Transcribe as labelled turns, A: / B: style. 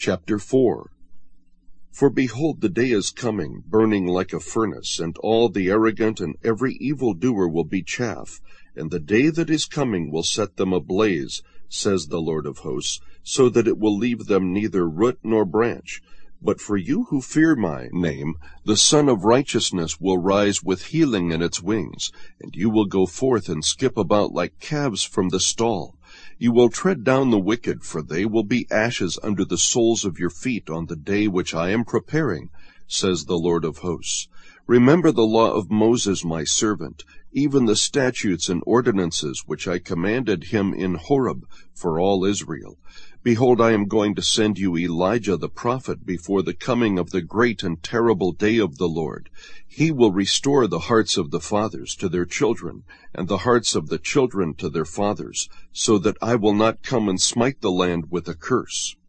A: Chapter 4. For behold, the day is coming, burning like a furnace, and all the arrogant and every evildoer will be chaff, and the day that is coming will set them ablaze, says the Lord of hosts, so that it will leave them neither root nor branch. But for you who fear my name, the Son of Righteousness will rise with healing in its wings, and you will go forth and skip about like calves from the stall. You will tread down the wicked, for they will be ashes under the soles of your feet on the day which I am preparing, says the Lord of hosts. Remember the law of Moses my servant, even the statutes and ordinances which I commanded him in Horeb for all Israel. Behold, I am going to send you Elijah the prophet before the coming of the great and terrible day of the Lord. He will restore the hearts of the fathers to their children, and the hearts of the children to their fathers, so that I will not come and smite the land with a curse.